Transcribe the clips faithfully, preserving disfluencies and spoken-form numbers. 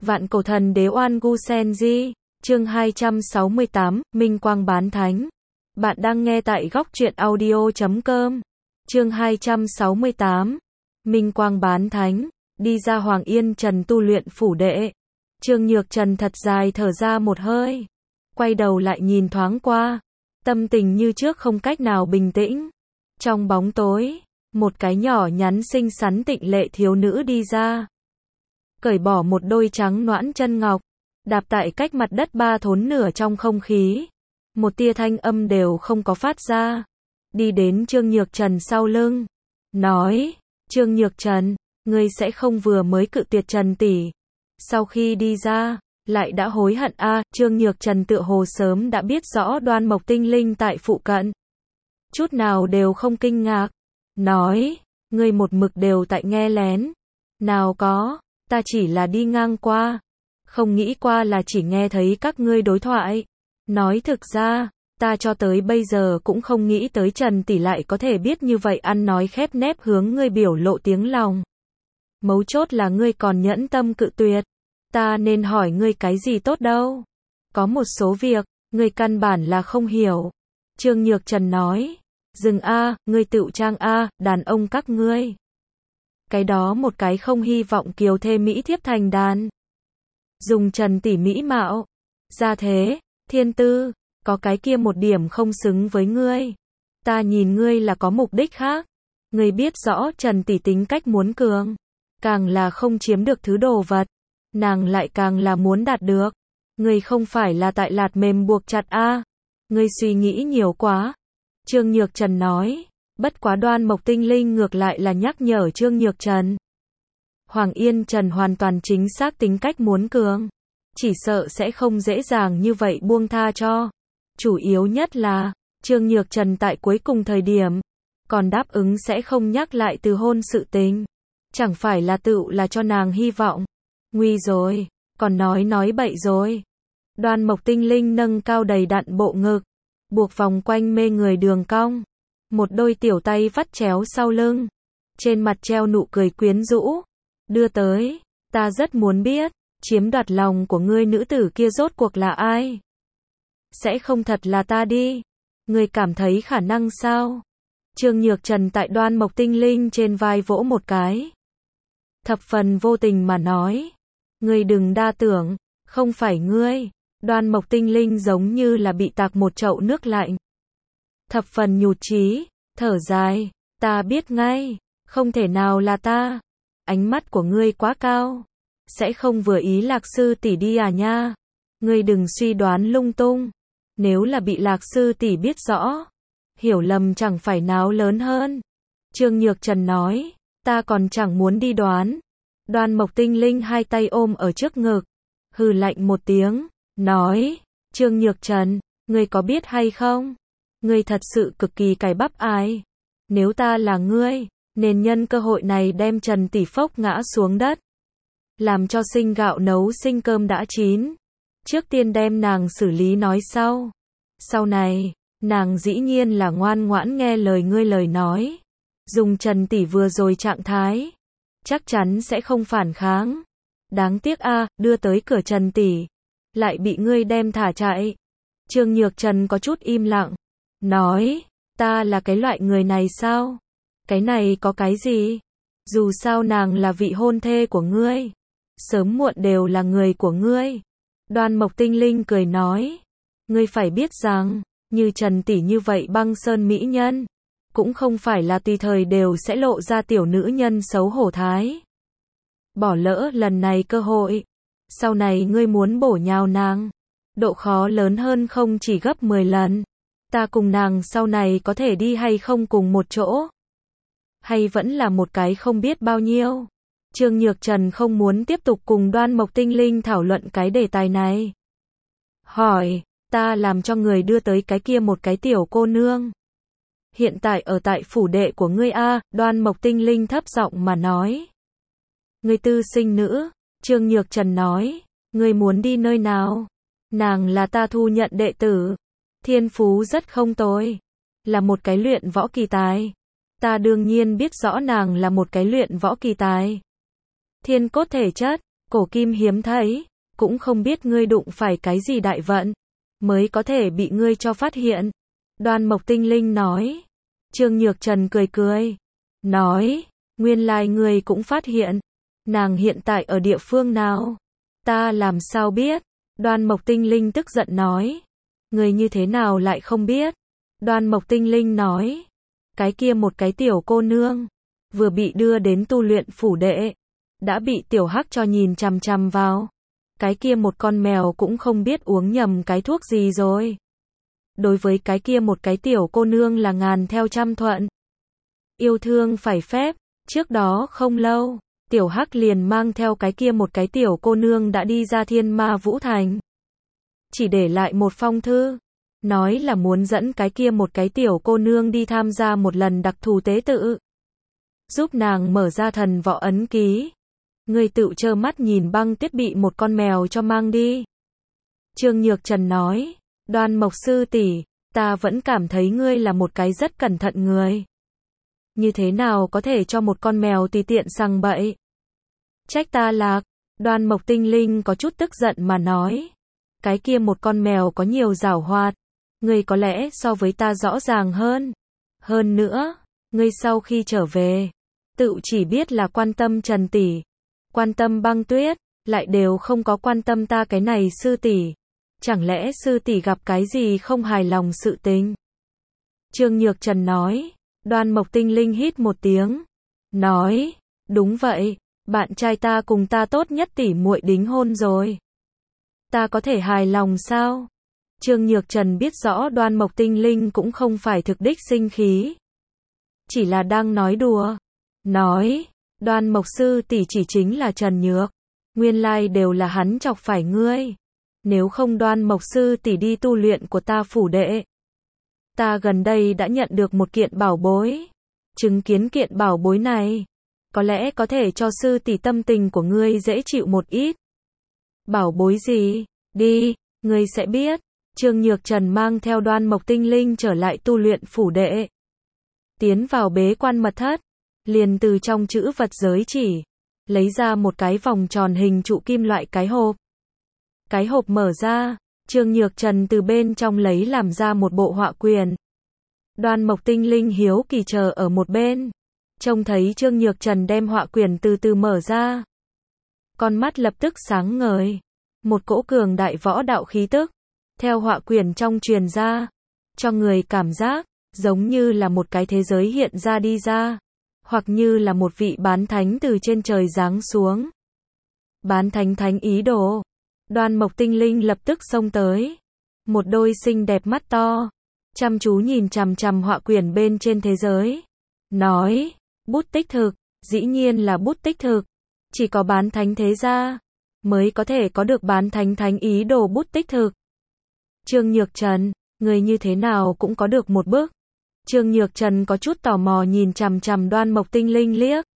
Vạn cổ thần đế Oan Gu Sen Di, chương hai trăm sáu mươi tám, Minh Quang Bán Thánh. Bạn đang nghe tại góc truyện audio chấm com. Chương hai trăm sáu mươi tám, Minh Quang Bán Thánh, đi ra Hoàng Yên Trần tu luyện phủ đệ. Trương Nhược Trần thật dài thở ra một hơi, quay đầu lại nhìn thoáng qua, tâm tình như trước không cách nào bình tĩnh. Trong bóng tối, một cái nhỏ nhắn xinh xắn tịnh lệ thiếu nữ đi ra, cởi bỏ một đôi trắng nõn chân ngọc, đạp tại cách mặt đất ba thốn nửa trong không khí, một tia thanh âm đều không có phát ra, đi đến Trương Nhược Trần sau lưng, nói: Trương Nhược Trần, ngươi sẽ không vừa mới cự tuyệt Trần tỷ, sau khi đi ra lại đã hối hận a? À, Trương Nhược Trần tựa hồ sớm đã biết rõ Đoan Mộc Tinh Linh tại phụ cận, chút nào đều không kinh ngạc, nói: ngươi một mực đều tại nghe lén. Nào có, ta chỉ là đi ngang qua, không nghĩ qua là chỉ nghe thấy các ngươi đối thoại. Nói thực ra, ta cho tới bây giờ cũng không nghĩ tới Trần tỷ lại có thể biết như vậy ăn nói khép nép hướng ngươi biểu lộ tiếng lòng. Mấu chốt là ngươi còn nhẫn tâm cự tuyệt. Ta nên hỏi ngươi cái gì tốt đâu. Có một số việc, ngươi căn bản là không hiểu. Trương Nhược Trần nói: dừng a, ngươi tựu trang a, đàn ông các ngươi. Cái đó một cái không hy vọng kiều thê mỹ thiếp thành đàn. Dùng Trần tỷ mỹ mạo, gia thế, thiên tư, có cái kia một điểm không xứng với ngươi. Ta nhìn ngươi là có mục đích khác. Ngươi biết rõ Trần tỷ tính cách muốn cường, càng là không chiếm được thứ đồ vật, nàng lại càng là muốn đạt được. Ngươi không phải là tại lạt mềm buộc chặt a? Ngươi suy nghĩ nhiều quá. Trương Nhược Trần nói. Bất quá Đoan Mộc Tinh Linh ngược lại là nhắc nhở Trương Nhược Trần. Hoàng Yên Trần hoàn toàn chính xác tính cách muốn cường, chỉ sợ sẽ không dễ dàng như vậy buông tha cho. Chủ yếu nhất là, Trương Nhược Trần tại cuối cùng thời điểm, còn đáp ứng sẽ không nhắc lại từ hôn sự tình. Chẳng phải là tựu là cho nàng hy vọng. Nguy rồi, còn nói nói bậy rồi. Đoan Mộc Tinh Linh nâng cao đầy đặn bộ ngực, buộc vòng quanh mê người đường cong. Một đôi tiểu tay vắt chéo sau lưng, trên mặt treo nụ cười quyến rũ, đưa tới, ta rất muốn biết, chiếm đoạt lòng của ngươi nữ tử kia rốt cuộc là ai? Sẽ không thật là ta đi? Ngươi cảm thấy khả năng sao? Trương Nhược Trần tại Đoan Mộc Tinh Linh trên vai vỗ một cái, thập phần vô tình mà nói: ngươi đừng đa tưởng, không phải ngươi. Đoan Mộc Tinh Linh giống như là bị tạc một chậu nước lạnh, thập phần nhụt chí, thở dài: ta biết ngay, không thể nào là ta. Ánh mắt của ngươi quá cao, sẽ không vừa ý Lạc sư tỷ đi à nha. Ngươi đừng suy đoán lung tung, nếu là bị Lạc sư tỷ biết rõ, hiểu lầm chẳng phải náo lớn hơn. Trương Nhược Trần nói: ta còn chẳng muốn đi đoán. Đoan Mộc Tinh Linh hai tay ôm ở trước ngực, hừ lạnh một tiếng, nói: Trương Nhược Trần, ngươi có biết hay không? Ngươi thật sự cực kỳ cày bắp ai. Nếu ta là ngươi, nên nhân cơ hội này đem Trần tỷ phốc ngã xuống đất, làm cho sinh gạo nấu sinh cơm đã chín. Trước tiên đem nàng xử lý nói sau. Sau này, nàng dĩ nhiên là ngoan ngoãn nghe lời ngươi lời nói. Dùng Trần tỷ vừa rồi trạng thái, chắc chắn sẽ không phản kháng. Đáng tiếc a, đưa tới cửa Trần tỷ, lại bị ngươi đem thả chạy. Trương Nhược Trần có chút im lặng, nói: ta là cái loại người này sao? Cái này có cái gì? Dù sao nàng là vị hôn thê của ngươi, sớm muộn đều là người của ngươi. Đoan Mộc Tinh Linh cười nói: ngươi phải biết rằng, như Trần tỷ như vậy băng sơn mỹ nhân, cũng không phải là tùy thời đều sẽ lộ ra tiểu nữ nhân xấu hổ thái. Bỏ lỡ lần này cơ hội, sau này ngươi muốn bổ nhào nàng, độ khó lớn hơn không chỉ gấp mười lần. Ta cùng nàng sau này có thể đi hay không cùng một chỗ? Hay vẫn là một cái không biết bao nhiêu? Trương Nhược Trần không muốn tiếp tục cùng Đoan Mộc Tinh Linh thảo luận cái đề tài này. Hỏi: ta làm cho người đưa tới cái kia một cái tiểu cô nương, hiện tại ở tại phủ đệ của ngươi a? Đoan Mộc Tinh Linh thấp giọng mà nói. Ngươi tư sinh nữ? Trương Nhược Trần nói. Ngươi muốn đi nơi nào? Nàng là ta thu nhận đệ tử, thiên phú rất không tồi, là một cái luyện võ kỳ tài. Ta đương nhiên biết rõ nàng là một cái luyện võ kỳ tài. Thiên cốt thể chất, cổ kim hiếm thấy, cũng không biết ngươi đụng phải cái gì đại vận, mới có thể bị ngươi cho phát hiện. Đoan Mộc Tinh Linh nói. Trương Nhược Trần cười cười, nói, nguyên lai ngươi cũng phát hiện, nàng hiện tại ở địa phương nào? Ta làm sao biết? Đoan Mộc Tinh Linh tức giận nói, ngươi như thế nào lại không biết? Đoan Mộc Tinh Linh nói, cái kia một cái tiểu cô nương, vừa bị đưa đến tu luyện phủ đệ, đã bị tiểu hắc cho nhìn chằm chằm vào. Cái kia một con mèo cũng không biết uống nhầm cái thuốc gì rồi. Đối với cái kia một cái tiểu cô nương là ngàn theo trăm thuận. Yêu thương phải phép, trước đó không lâu, tiểu hắc liền mang theo cái kia một cái tiểu cô nương đã đi ra Thiên Ma Vũ Thành. Chỉ để lại một phong thư, nói là muốn dẫn cái kia một cái tiểu cô nương đi tham gia một lần đặc thù tế tự. Giúp nàng mở ra thần võ ấn ký. Ngươi tự trơ mắt nhìn băng tuyết bị một con mèo cho mang đi. Trương Nhược Trần nói, Đoan Mộc sư tỷ, ta vẫn cảm thấy ngươi là một cái rất cẩn thận người. Như thế nào có thể cho một con mèo tùy tiện sằng bậy? Trách ta lạc. Đoan Mộc Tinh Linh có chút tức giận mà nói, cái kia một con mèo có nhiều giảo hoạt, ngươi có lẽ so với ta rõ ràng hơn. Hơn nữa, ngươi sau khi trở về, tự chỉ biết là quan tâm Trần tỷ, quan tâm băng tuyết, lại đều không có quan tâm ta cái này sư tỷ. Chẳng lẽ sư tỷ gặp cái gì không hài lòng sự tình? Trương Nhược Trần nói. Đoan Mộc Tinh Linh hít một tiếng, nói, đúng vậy, bạn trai ta cùng ta tốt nhất tỷ muội đính hôn rồi. Ta có thể hài lòng sao? Trương Nhược Trần biết rõ Đoan Mộc Tinh Linh cũng không phải thực đích sinh khí, chỉ là đang nói đùa. Nói, Đoan Mộc sư tỷ chỉ chính là Trần Nhược, nguyên lai đều là hắn chọc phải ngươi. Nếu không Đoan Mộc sư tỷ đi tu luyện của ta phủ đệ, ta gần đây đã nhận được một kiện bảo bối. Chứng kiến kiện bảo bối này, có lẽ có thể cho sư tỷ tâm tình của ngươi dễ chịu một ít. Bảo bối gì? Đi, ngươi sẽ biết. Trương Nhược Trần mang theo Đoan Mộc Tinh Linh trở lại tu luyện phủ đệ. Tiến vào bế quan mật thất, liền từ trong chữ vật giới chỉ, lấy ra một cái vòng tròn hình trụ kim loại cái hộp. Cái hộp mở ra, Trương Nhược Trần từ bên trong lấy làm ra một bộ họa quyển. Đoan Mộc Tinh Linh hiếu kỳ chờ ở một bên, trông thấy Trương Nhược Trần đem họa quyển từ từ mở ra. Con mắt lập tức sáng ngời, một cỗ cường đại võ đạo khí tức, theo họa quyển trong truyền ra, cho người cảm giác, giống như là một cái thế giới hiện ra đi ra, hoặc như là một vị bán thánh từ trên trời giáng xuống. Bán thánh thánh ý đồ. Đoan Mộc Tinh Linh lập tức xông tới, một đôi xinh đẹp mắt to, chăm chú nhìn chằm chằm họa quyển bên trên thế giới, nói, bút tích thực, dĩ nhiên là bút tích thực, chỉ có bán thánh thế gia mới có thể có được bán thánh thánh ý đồ bút tích thực. Trương Nhược Trần, người như thế nào cũng có được một bức. Trương Nhược Trần có chút tò mò nhìn chằm chằm Đoan Mộc Tinh Linh liếc,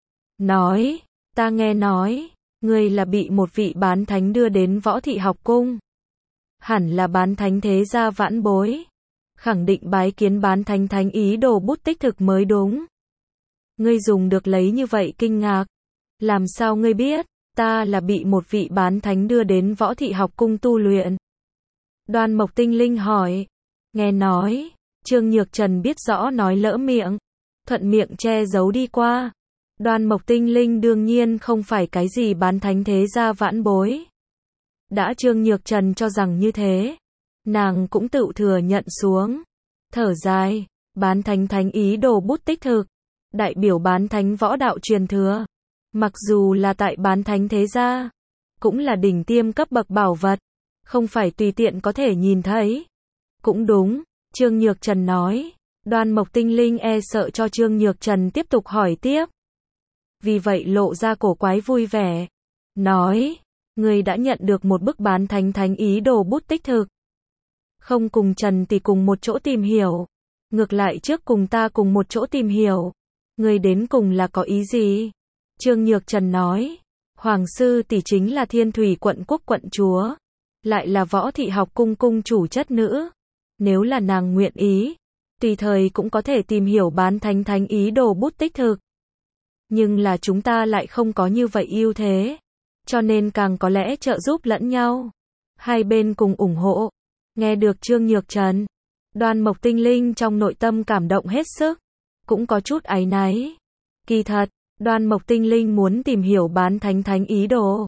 nói, ta nghe nói, ngươi là bị một vị bán thánh đưa đến Võ Thị học cung. Hẳn là bán thánh thế gia vãn bối. Khẳng định bái kiến bán thánh thánh ý đồ bút tích thực mới đúng. Ngươi dùng được lấy như vậy kinh ngạc. Làm sao ngươi biết, ta là bị một vị bán thánh đưa đến Võ Thị học cung tu luyện? Đoan Mộc Tinh Linh hỏi. Nghe nói, Trương Nhược Trần biết rõ nói lỡ miệng, thuận miệng che giấu đi qua. Đoan Mộc Tinh Linh đương nhiên không phải cái gì bán thánh thế gia vãn bối. Đã Trương Nhược Trần cho rằng như thế, nàng cũng tự thừa nhận xuống. Thở dài, bán thánh thánh ý đồ bút tích thực, đại biểu bán thánh võ đạo truyền thừa. Mặc dù là tại bán thánh thế gia, cũng là đỉnh tiêm cấp bậc bảo vật, không phải tùy tiện có thể nhìn thấy. Cũng đúng, Trương Nhược Trần nói. Đoan Mộc Tinh Linh e sợ cho Trương Nhược Trần tiếp tục hỏi tiếp, vì vậy lộ ra cổ quái vui vẻ, nói, ngươi đã nhận được một bức bán thánh thánh ý đồ bút tích thực. Không cùng Trần tỷ cùng một chỗ tìm hiểu, ngược lại trước cùng ta cùng một chỗ tìm hiểu, ngươi đến cùng là có ý gì? Trương Nhược Trần nói, Hoàng sư tỷ chính là Thiên Thủy quận quốc quận chúa, lại là Võ Thị học cung cung chủ chất nữ, nếu là nàng nguyện ý, tùy thời cũng có thể tìm hiểu bán thánh thánh ý đồ bút tích thực. Nhưng là chúng ta lại không có như vậy ưu thế. cho nên càng có lẽ trợ giúp lẫn nhau. Hai bên cùng ủng hộ. Nghe được Trương Nhược Trần, Đoan Mộc Tinh Linh trong nội tâm cảm động hết sức, cũng có chút áy náy. Kỳ thật, Đoan Mộc Tinh Linh muốn tìm hiểu Bán Thánh Thánh ý đồ.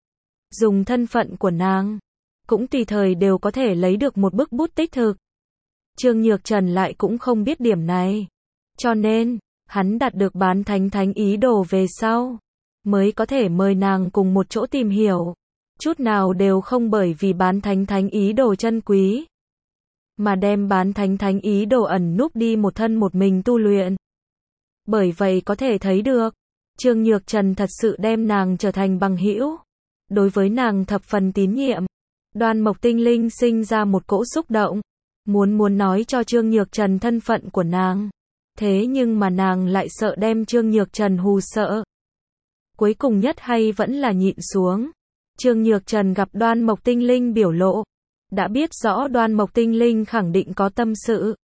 Dùng thân phận của nàng, cũng tùy thời đều có thể lấy được một bức bút tích thực. Trương Nhược Trần lại cũng không biết điểm này. Cho nên, hắn đạt được Bán Thánh Thánh ý đồ về sau, mới có thể mời nàng cùng một chỗ tìm hiểu. Chút nào đều không bởi vì Bán Thánh Thánh ý đồ chân quý, mà đem Bán Thánh Thánh ý đồ ẩn núp đi một thân một mình tu luyện. Bởi vậy có thể thấy được, Trương Nhược Trần thật sự đem nàng trở thành bằng hữu. Đối với nàng thập phần tín nhiệm. Đoan Mộc Tinh Linh sinh ra một cỗ xúc động, muốn muốn nói cho Trương Nhược Trần thân phận của nàng. Thế nhưng mà nàng lại sợ đem Trương Nhược Trần hù sợ. Cuối cùng nhất hay vẫn là nhịn xuống. Trương Nhược Trần gặp Đoan Mộc Tinh Linh biểu lộ, đã biết rõ Đoan Mộc Tinh Linh khẳng định có tâm sự.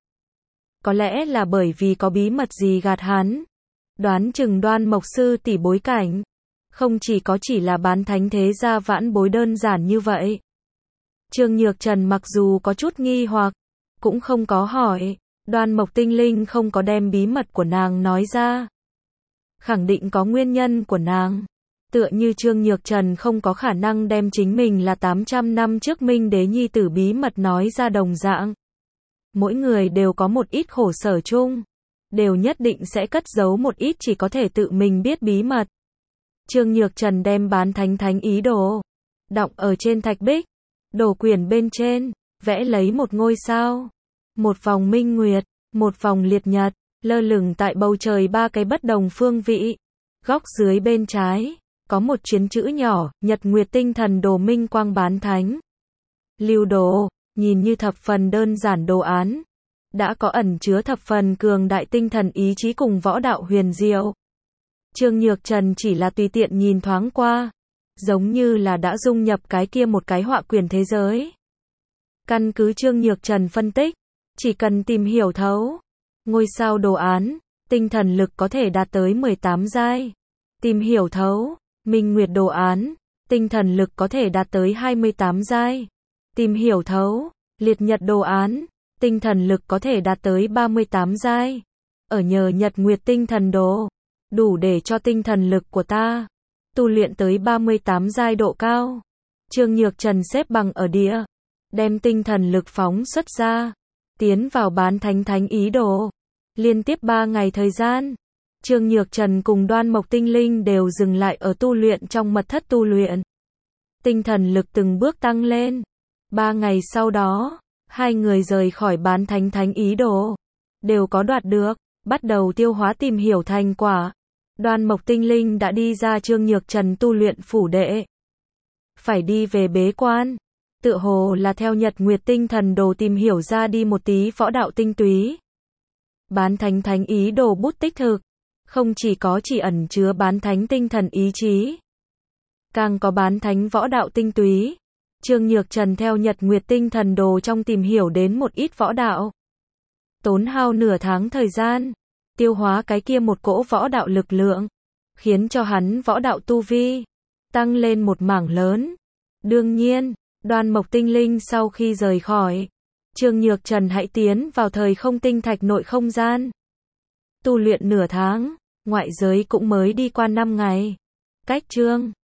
Có lẽ là bởi vì có bí mật gì gạt hắn. Đoán chừng Đoan Mộc sư tỷ bối cảnh, không chỉ có chỉ là Bán Thánh thế gia vãn bối đơn giản như vậy. Trương Nhược Trần mặc dù có chút nghi hoặc, cũng không có hỏi. Đoan Mộc Tinh Linh không có đem bí mật của nàng nói ra, khẳng định có nguyên nhân của nàng. Tựa như Trương Nhược Trần không có khả năng đem chính mình là tám trăm năm trước Minh Đế nhi tử bí mật nói ra đồng dạng. Mỗi người đều có một ít khổ sở chung, đều nhất định sẽ cất giấu một ít chỉ có thể tự mình biết bí mật. Trương Nhược Trần đem Bán Thánh Thánh ý đồ đọng ở trên thạch bích, đồ quyển bên trên vẽ lấy một ngôi sao, một vòng minh nguyệt, một vòng liệt nhật, lơ lửng tại bầu trời ba cái bất đồng phương vị. Góc dưới bên trái có một chuyến chữ nhỏ, Nhật Nguyệt Tinh Thần Đồ Minh Quang Bán Thánh Lưu Đồ. Nhìn như thập phần đơn giản đồ án, đã có ẩn chứa thập phần cường đại tinh thần ý chí cùng võ đạo huyền diệu. Trương Nhược Trần chỉ là tùy tiện nhìn thoáng qua, giống như là đã dung nhập cái kia một cái họa quyển thế giới. Căn cứ Trương Nhược Trần phân tích, chỉ cần tìm hiểu thấu ngôi sao đồ án, tinh thần lực có thể đạt tới mười tám giai. Tìm hiểu thấu Minh Nguyệt đồ án, tinh thần lực có thể đạt tới hai mươi tám giai. Tìm hiểu thấu Liệt Nhật đồ án, tinh thần lực có thể đạt tới ba mươi tám giai. Ở nhờ Nhật Nguyệt tinh thần đồ, đủ để cho tinh thần lực của ta tu luyện tới ba mươi tám giai độ cao. Trương Nhược Trần xếp bằng ở địa, đem tinh thần lực phóng xuất ra, tiến vào Bán Thánh Thánh ý đồ. Liên tiếp ba ngày thời gian, Trương Nhược Trần cùng Đoan Mộc Tinh Linh đều dừng lại ở tu luyện trong mật thất tu luyện. Tinh thần lực từng bước tăng lên. Ba ngày sau đó, hai người rời khỏi Bán Thánh Thánh ý đồ, đều có đoạt được, bắt đầu tiêu hóa tìm hiểu thành quả. Đoan Mộc Tinh Linh đã đi ra Trương Nhược Trần tu luyện phủ đệ, phải đi về bế quan. Tựa hồ là theo Nhật Nguyệt tinh thần đồ tìm hiểu ra đi một tí võ đạo tinh túy. Bán Thánh Thánh ý đồ bút tích thực, không chỉ có chỉ ẩn chứa Bán Thánh tinh thần ý chí, càng có Bán Thánh võ đạo tinh túy. Trương Nhược Trần theo Nhật Nguyệt tinh thần đồ trong tìm hiểu đến một ít võ đạo. Tốn hao nửa tháng thời gian, tiêu hóa cái kia một cỗ võ đạo lực lượng, khiến cho hắn võ đạo tu vi tăng lên một mảng lớn. Đương nhiên, Đoan Mộc Tinh Linh sau khi rời khỏi, Trương Nhược Trần hãy tiến vào thời không tinh thạch nội không gian. Tu luyện nửa tháng, ngoại giới cũng mới đi qua năm ngày. Cách Trương